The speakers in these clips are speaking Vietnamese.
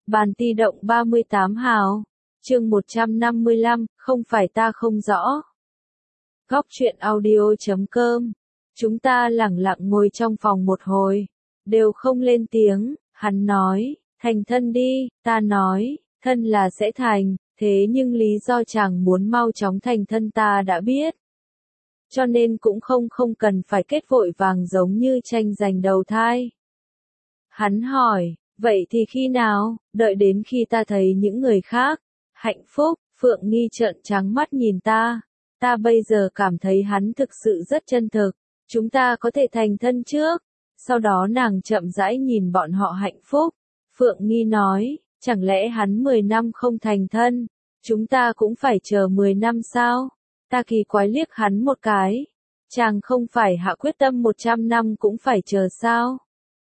Bàn ti động 38 hào. Chương 155, không phải ta không rõ. Góc truyện audio.com. Chúng ta lẳng lặng ngồi trong phòng một hồi, đều không lên tiếng. Hắn nói, thành thân đi. Ta nói, thân là sẽ thành, thế nhưng lý do chàng muốn mau chóng thành thân ta đã biết. Cho nên cũng không cần phải kết vội vàng giống như tranh giành đầu thai. Hắn hỏi, vậy thì khi nào? Đợi đến khi ta thấy những người khác hạnh phúc. Phượng Nghi trợn trắng mắt nhìn ta. Ta bây giờ cảm thấy hắn thực sự rất chân thực. Chúng ta có thể thành thân trước. Sau đó nàng chậm rãi nhìn bọn họ hạnh phúc. Phượng Nghi nói, chẳng lẽ hắn 10 năm không thành thân? Chúng ta cũng phải chờ 10 năm sao? Ta kỳ quái liếc hắn một cái. Chàng không phải hạ quyết tâm 100 năm cũng phải chờ sao?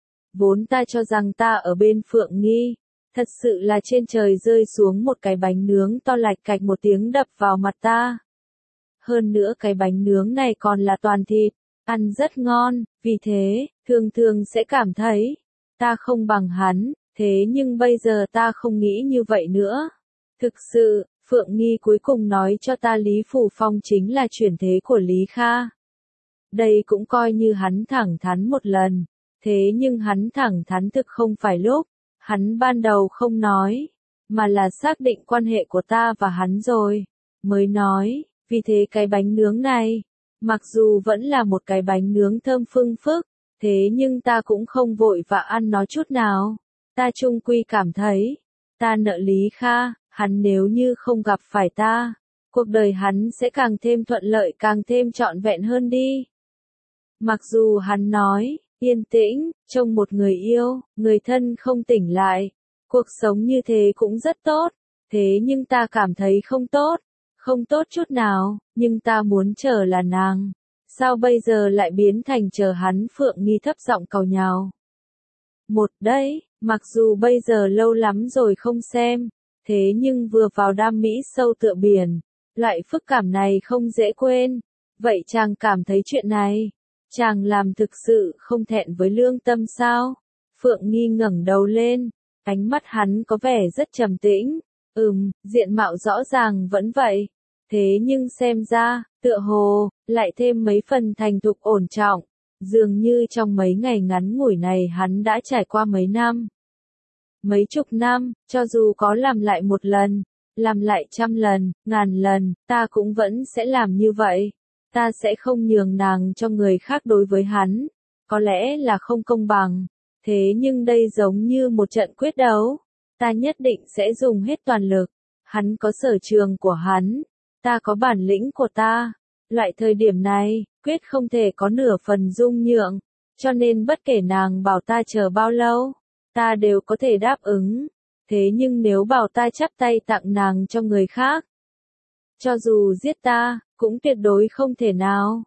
Vốn ta cho rằng ta ở bên Phượng Nghi. Thật sự là trên trời rơi xuống một cái bánh nướng to lạch cạch một tiếng đập vào mặt ta. Hơn nữa cái bánh nướng này còn là toàn thịt, ăn rất ngon, vì thế, thường sẽ cảm thấy, ta không bằng hắn, thế nhưng bây giờ ta không nghĩ như vậy nữa. Thực sự, Phượng Nghi cuối cùng nói cho ta Lý Phủ Phong chính là chuyển thế của Lý Kha. Đây cũng coi như hắn thẳng thắn một lần, thế nhưng hắn thẳng thắn thực không phải lúc hắn ban đầu không nói, mà là xác định quan hệ của ta và hắn rồi, mới nói, vì thế cái bánh nướng này, mặc dù vẫn là một cái bánh nướng thơm phưng phức, thế nhưng ta cũng không vội và ăn nó chút nào. Ta chung quy cảm thấy, ta nợ Lý Kha, hắn nếu như không gặp phải ta, cuộc đời hắn sẽ càng thêm thuận lợi càng thêm trọn vẹn hơn đi. Mặc dù hắn nói, yên tĩnh, trông một người yêu, người thân không tỉnh lại. Cuộc sống như thế cũng rất tốt, thế nhưng ta cảm thấy không tốt chút nào, nhưng ta muốn chờ là nàng. Sao bây giờ lại biến thành chờ hắn? Phượng Nghi thấp giọng cầu nhào. Một đấy, mặc dù bây giờ lâu lắm rồi không xem, thế nhưng vừa vào đam mỹ sâu tựa biển, loại phức cảm này không dễ quên. Vậy chàng cảm thấy chuyện này, chàng làm thực sự không thẹn với lương tâm sao? Phượng Nghi ngẩng đầu lên, ánh mắt hắn có vẻ rất trầm tĩnh. Diện mạo rõ ràng vẫn vậy. Thế nhưng xem ra, tựa hồ, lại thêm mấy phần thành thục ổn trọng. Dường như trong mấy ngày ngắn ngủi này hắn đã trải qua mấy năm. Mấy chục năm, cho dù có làm lại một lần, làm lại 100 lần, 1000 lần, ta cũng vẫn sẽ làm như vậy. Ta sẽ không nhường nàng cho người khác đối với hắn. Có lẽ là không công bằng. Thế nhưng đây giống như một trận quyết đấu. Ta nhất định sẽ dùng hết toàn lực. Hắn có sở trường của hắn. Ta có bản lĩnh của ta. Loại thời điểm này, quyết không thể có nửa phần dung nhượng. Cho nên bất kể nàng bảo ta chờ bao lâu, ta đều có thể đáp ứng. Thế nhưng nếu bảo ta chắp tay tặng nàng cho người khác, cho dù giết ta, cũng tuyệt đối không thể nào.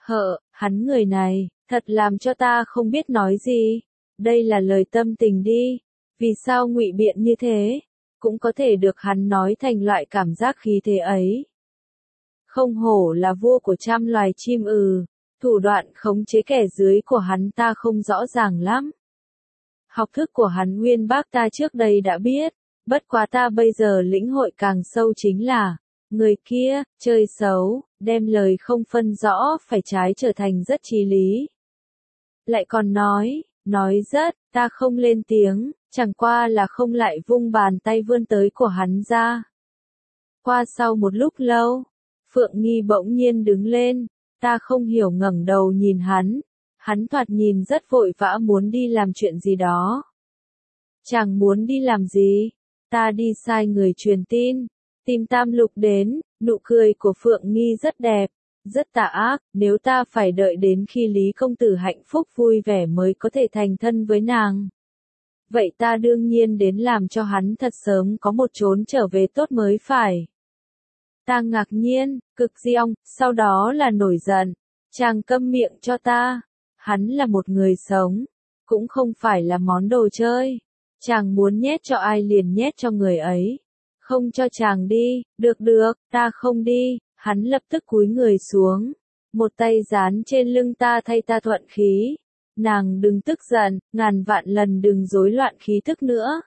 Hắn người này, thật làm cho ta không biết nói gì. Đây là lời tâm tình đi. Vì sao ngụy biện như thế, cũng có thể được hắn nói thành loại cảm giác khí thế ấy. Không hổ là vua của trăm loài chim thủ đoạn khống chế kẻ dưới của hắn ta không rõ ràng lắm. Học thức của hắn uyên bác ta trước đây đã biết, bất quá ta bây giờ lĩnh hội càng sâu chính là, người kia, chơi xấu, đem lời không phân rõ phải trái trở thành rất chí lý. Lại còn nói rất, ta không lên tiếng, chẳng qua là không lại vung bàn tay vươn tới của hắn ra. Qua sau một lúc lâu, Phượng Nghi bỗng nhiên đứng lên, ta không hiểu ngẩng đầu nhìn hắn thoạt nhìn rất vội vã muốn đi làm chuyện gì đó. Chàng muốn đi làm gì? Ta đi sai người truyền tin, tìm Tam Lục đến. Nụ cười của Phượng Nghi rất đẹp, rất tà ác. Nếu ta phải đợi đến khi Lý công tử hạnh phúc vui vẻ mới có thể thành thân với nàng, vậy ta đương nhiên đến làm cho hắn thật sớm có một chốn trở về tốt mới phải. Ta ngạc nhiên, cực giọng, sau đó là nổi giận. Chàng câm miệng cho ta. Hắn là một người sống, cũng không phải là món đồ chơi. Chàng muốn nhét cho ai liền nhét cho người ấy. Không cho chàng đi, được, ta không đi. Hắn lập tức cúi người xuống, một tay dán trên lưng ta thay ta thuận khí. Nàng đừng tức giận, ngàn vạn lần đừng rối loạn khí thức nữa.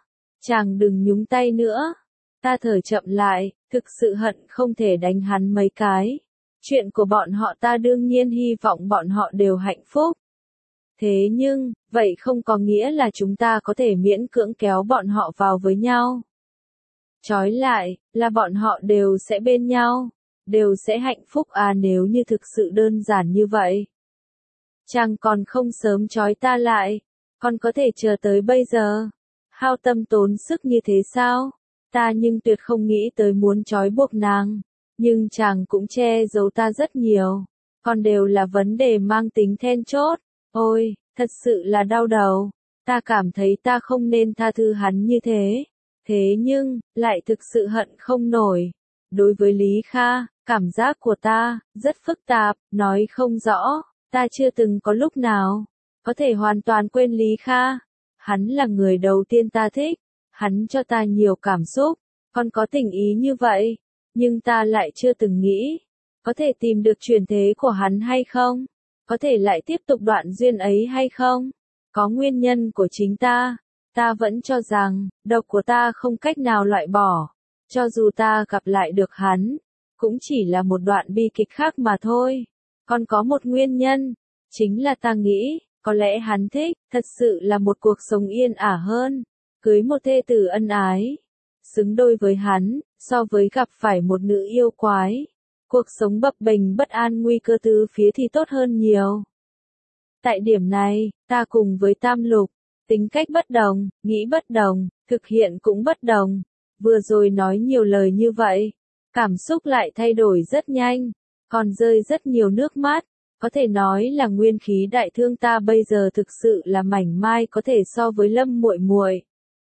Chàng đừng nhúng tay nữa. Ta thở chậm lại, thực sự hận không thể đánh hắn mấy cái. Chuyện của bọn họ ta đương nhiên hy vọng bọn họ đều hạnh phúc. Thế nhưng, vậy không có nghĩa là chúng ta có thể miễn cưỡng kéo bọn họ vào với nhau. Trói lại, là bọn họ đều sẽ bên nhau, đều sẽ hạnh phúc à, nếu như thực sự đơn giản như vậy. Chàng còn không sớm trói ta lại, còn có thể chờ tới bây giờ. Hao tâm tốn sức như thế sao? Ta nhưng tuyệt không nghĩ tới muốn trói buộc nàng. Nhưng chàng cũng che giấu ta rất nhiều. Còn đều là vấn đề mang tính then chốt. Ôi, thật sự là đau đầu. Ta cảm thấy ta không nên tha thứ hắn như thế. Thế nhưng, lại thực sự hận không nổi. Đối với Lý Kha, cảm giác của ta, rất phức tạp, nói không rõ. Ta chưa từng có lúc nào có thể hoàn toàn quên Lý Kha. Hắn là người đầu tiên ta thích. Hắn cho ta nhiều cảm xúc. Còn có tình ý như vậy. Nhưng ta lại chưa từng nghĩ. Có thể tìm được chuyển thế của hắn hay không? Có thể lại tiếp tục đoạn duyên ấy hay không? Có nguyên nhân của chính ta. Ta vẫn cho rằng, độc của ta không cách nào loại bỏ. Cho dù ta gặp lại được hắn, cũng chỉ là một đoạn bi kịch khác mà thôi. Còn có một nguyên nhân, chính là ta nghĩ, có lẽ hắn thích, thật sự là một cuộc sống yên ả hơn. Cưới một thê tử ân ái, xứng đôi với hắn, so với gặp phải một nữ yêu quái. Cuộc sống bập bềnh bất an nguy cơ tứ phía thì tốt hơn nhiều. Tại điểm này, ta cùng với Tam Lục, tính cách bất đồng, nghĩ bất đồng, thực hiện cũng bất đồng. Vừa rồi nói nhiều lời như vậy, cảm xúc lại thay đổi rất nhanh, còn rơi rất nhiều nước mắt. Có thể nói là nguyên khí đại thương ta bây giờ thực sự là mảnh mai có thể so với Lâm muội muội.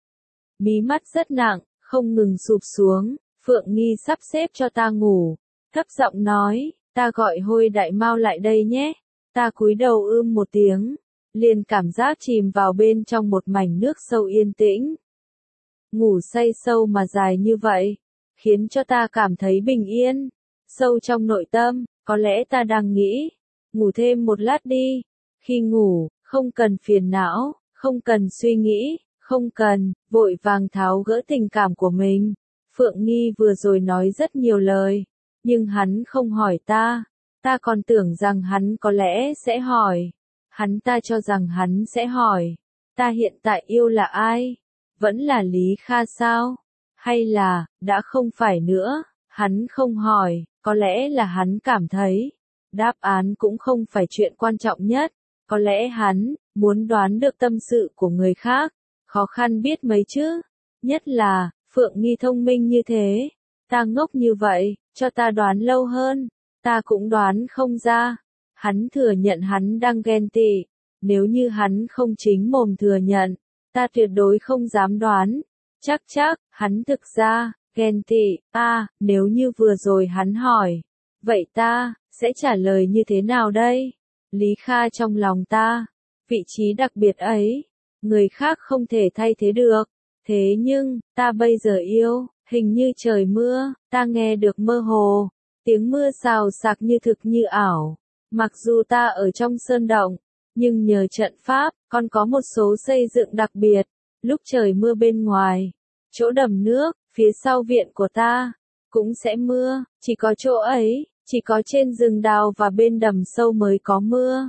Mí mắt rất nặng, không ngừng sụp xuống, Phượng Nghi sắp xếp cho ta ngủ. Thấp giọng nói, ta gọi Hôi Đại Mao lại đây nhé. Ta cúi đầu một tiếng, liền cảm giác chìm vào bên trong một mảnh nước sâu yên tĩnh. Ngủ say sâu mà dài như vậy, khiến cho ta cảm thấy bình yên. Sâu trong nội tâm, có lẽ ta đang nghĩ, ngủ thêm một lát đi. Khi ngủ, không cần phiền não, không cần suy nghĩ, không cần vội vàng tháo gỡ tình cảm của mình. Phượng Nghi vừa rồi nói rất nhiều lời, nhưng hắn không hỏi ta. Ta còn tưởng rằng hắn có lẽ sẽ hỏi. Ta cho rằng hắn sẽ hỏi. Ta hiện tại yêu là ai? Vẫn là Lý Kha sao? Hay là, đã không phải nữa? Hắn không hỏi, có lẽ là hắn cảm thấy. Đáp án cũng không phải chuyện quan trọng nhất. Có lẽ hắn, muốn đoán được tâm sự của người khác. Khó khăn biết mấy chứ? Nhất là, Phượng Nghi thông minh như thế. Ta ngốc như vậy, cho ta đoán lâu hơn. Ta cũng đoán không ra. Hắn thừa nhận hắn đang ghen tị. Nếu như hắn không chính mồm thừa nhận, ta tuyệt đối không dám đoán. Chắc, hắn thực ra, ghen tị. Nếu như vừa rồi hắn hỏi, vậy ta, sẽ trả lời như thế nào đây? Lý Kha trong lòng ta, vị trí đặc biệt ấy, người khác không thể thay thế được. Thế nhưng, ta bây giờ yêu, hình như trời mưa, ta nghe được mơ hồ. Tiếng mưa xào xạc như thực như ảo. Mặc dù ta ở trong sơn động, nhưng nhờ trận pháp, còn có một số xây dựng đặc biệt. Lúc trời mưa bên ngoài, chỗ đầm nước, phía sau viện của ta, cũng sẽ mưa. Chỉ có chỗ ấy, chỉ có trên rừng đào và bên đầm sâu mới có mưa.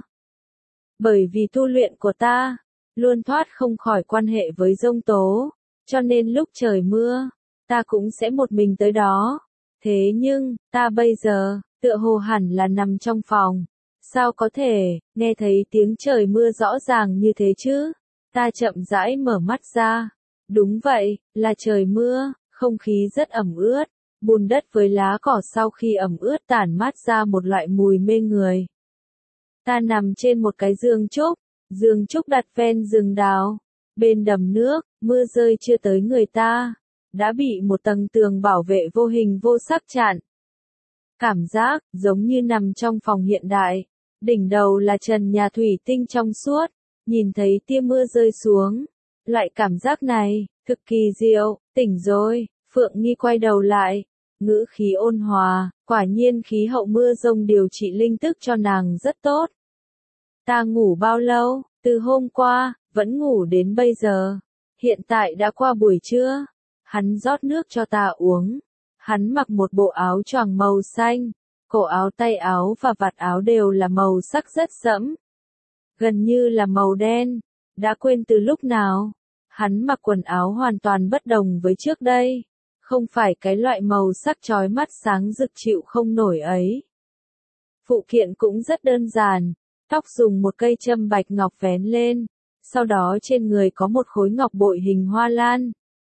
Bởi vì tu luyện của ta, luôn thoát không khỏi quan hệ với giông tố. Cho nên lúc trời mưa, ta cũng sẽ một mình tới đó. Thế nhưng, ta bây giờ, tựa hồ hẳn là nằm trong phòng. Sao có thể, nghe thấy tiếng trời mưa rõ ràng như thế chứ? Ta chậm rãi mở mắt ra. Đúng vậy, là trời mưa, không khí rất ẩm ướt. Bùn đất với lá cỏ sau khi ẩm ướt tản mát ra một loại mùi mê người. Ta nằm trên một cái giường trúc đặt ven rừng đào. Bên đầm nước, mưa rơi chưa tới người ta. Đã bị một tầng tường bảo vệ vô hình vô sắc chặn. Cảm giác, giống như nằm trong phòng hiện đại. Đỉnh đầu là trần nhà thủy tinh trong suốt. Nhìn thấy tia mưa rơi xuống. Loại cảm giác này, cực kỳ diệu. Tỉnh rồi, Phượng Nghi quay đầu lại. Ngữ khí ôn hòa, quả nhiên khí hậu mưa rông điều trị linh tức cho nàng rất tốt. Ta ngủ bao lâu? Từ hôm qua, vẫn ngủ đến bây giờ. Hiện tại đã qua buổi trưa. Hắn rót nước cho ta uống. Hắn mặc một bộ áo choàng màu xanh. Cổ áo, tay áo và vạt áo đều là màu sắc rất sẫm. Gần như là màu đen. Đã quên từ lúc nào. Hắn mặc quần áo hoàn toàn bất đồng với trước đây. Không phải cái loại màu sắc chói mắt sáng rực chịu không nổi ấy. Phụ kiện cũng rất đơn giản. Tóc dùng một cây châm bạch ngọc vén lên. Sau đó trên người có một khối ngọc bội hình hoa lan.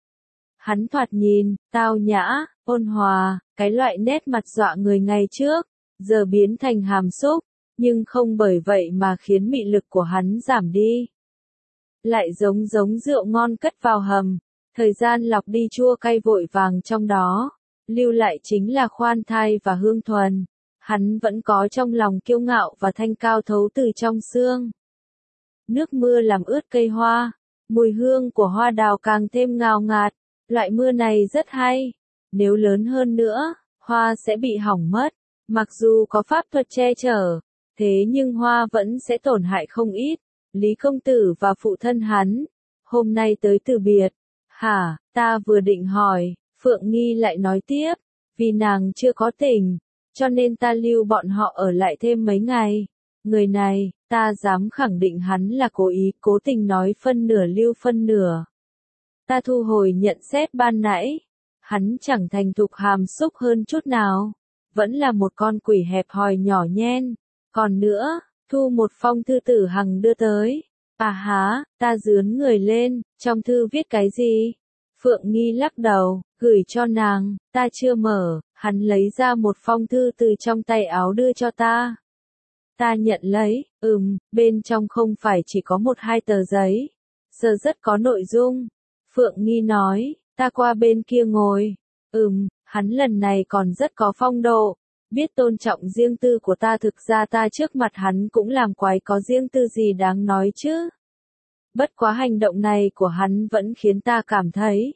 Hắn thoạt nhìn, tao nhã, ôn hòa, cái loại nét mặt dọa người ngày trước, giờ biến thành hàm xúc, nhưng không bởi vậy mà khiến mị lực của hắn giảm đi. Lại giống rượu ngon cất vào hầm, thời gian lọc đi chua cay vội vàng trong đó, lưu lại chính là khoan thai và hương thuần. Hắn vẫn có trong lòng kiêu ngạo và thanh cao thấu từ trong xương. Nước mưa làm ướt cây hoa, mùi hương của hoa đào càng thêm ngào ngạt, loại mưa này rất hay. Nếu lớn hơn nữa, hoa sẽ bị hỏng mất. Mặc dù có pháp thuật che chở, thế nhưng hoa vẫn sẽ tổn hại không ít. Lý công tử và phụ thân hắn, hôm nay tới từ biệt. Hả, ta vừa định hỏi, Phượng Nghi lại nói tiếp, vì nàng chưa có tình, cho nên ta lưu bọn họ ở lại thêm mấy ngày. Người này, ta dám khẳng định hắn là cố ý, cố tình nói phân nửa lưu phân nửa. Ta thu hồi nhận xét ban nãy, hắn chẳng thành thục hàm xúc hơn chút nào, vẫn là một con quỷ hẹp hòi nhỏ nhen. Còn nữa, thu một phong thư Tử Hằng đưa tới. À há, ta dướn người lên, trong thư viết cái gì? Phượng Nghi lắc đầu, gửi cho nàng, ta chưa mở. Hắn lấy ra một phong thư từ trong tay áo đưa cho ta. Ta nhận lấy, bên trong không phải chỉ có 1-2 tờ giấy. Giờ rất có nội dung. Phượng Nghi nói, ta qua bên kia ngồi. Hắn lần này còn rất có phong độ. Biết tôn trọng riêng tư của ta, thực ra ta trước mặt hắn cũng làm quái, có riêng tư gì đáng nói chứ. Bất quá hành động này của hắn vẫn khiến ta cảm thấy.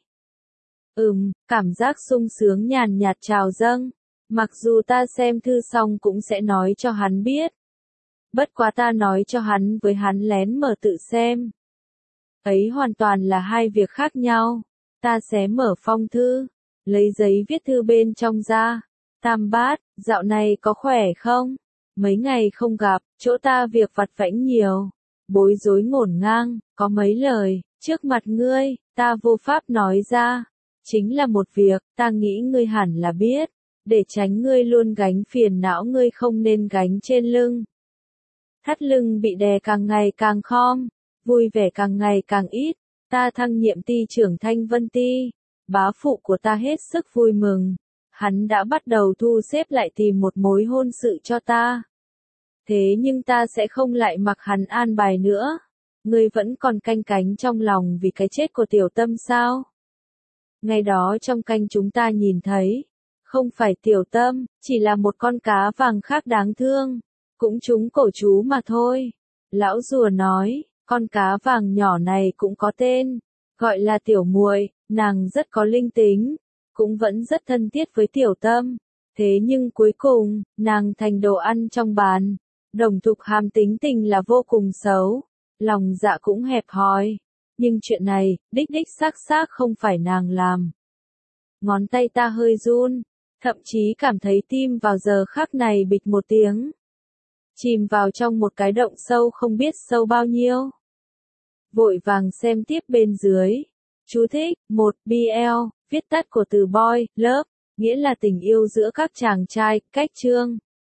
Cảm giác sung sướng nhàn nhạt trào dâng. Mặc dù ta xem thư xong cũng sẽ nói cho hắn biết. Bất quá ta nói cho hắn với hắn lén mở tự xem. Ấy hoàn toàn là hai việc khác nhau. Ta sẽ mở phong thư, lấy giấy viết thư bên trong ra. Tam Bát, dạo này có khỏe không? Mấy ngày không gặp, chỗ ta việc vặt vãnh nhiều. Bối rối ngổn ngang, có mấy lời, trước mặt ngươi, ta vô pháp nói ra. Chính là một việc, ta nghĩ ngươi hẳn là biết. Để tránh ngươi luôn gánh phiền não, ngươi không nên gánh trên lưng. Thắt lưng bị đè càng ngày càng khom, vui vẻ càng ngày càng ít. Ta thăng nhiệm ty trưởng Thanh Vân Ty. Bá phụ của ta hết sức vui mừng. Hắn đã bắt đầu thu xếp lại tìm một mối hôn sự cho ta. Thế nhưng ta sẽ không lại mặc hắn an bài nữa. Ngươi vẫn còn canh cánh trong lòng vì cái chết của Tiểu Tâm sao? Ngày đó trong canh chúng ta nhìn thấy, không phải Tiểu Tâm, chỉ là một con cá vàng khác đáng thương, cũng trúng cổ chú mà thôi. Lão rùa nói, con cá vàng nhỏ này cũng có tên, gọi là Tiểu Muội, nàng rất có linh tính, cũng vẫn rất thân thiết với Tiểu Tâm. Thế nhưng cuối cùng, nàng thành đồ ăn trong bàn. Đồng Thục Hàm tính tình là vô cùng xấu, lòng dạ cũng hẹp hòi. Nhưng chuyện này, đích xác không phải nàng làm. Ngón tay ta hơi run, thậm chí cảm thấy tim vào giờ khắc này bịch một tiếng. Chìm vào trong một cái động sâu không biết sâu bao nhiêu. Vội vàng xem tiếp bên dưới. Chú thích, 1 BL, viết tắt của từ boy, love, nghĩa là tình yêu giữa các chàng trai, cách chương.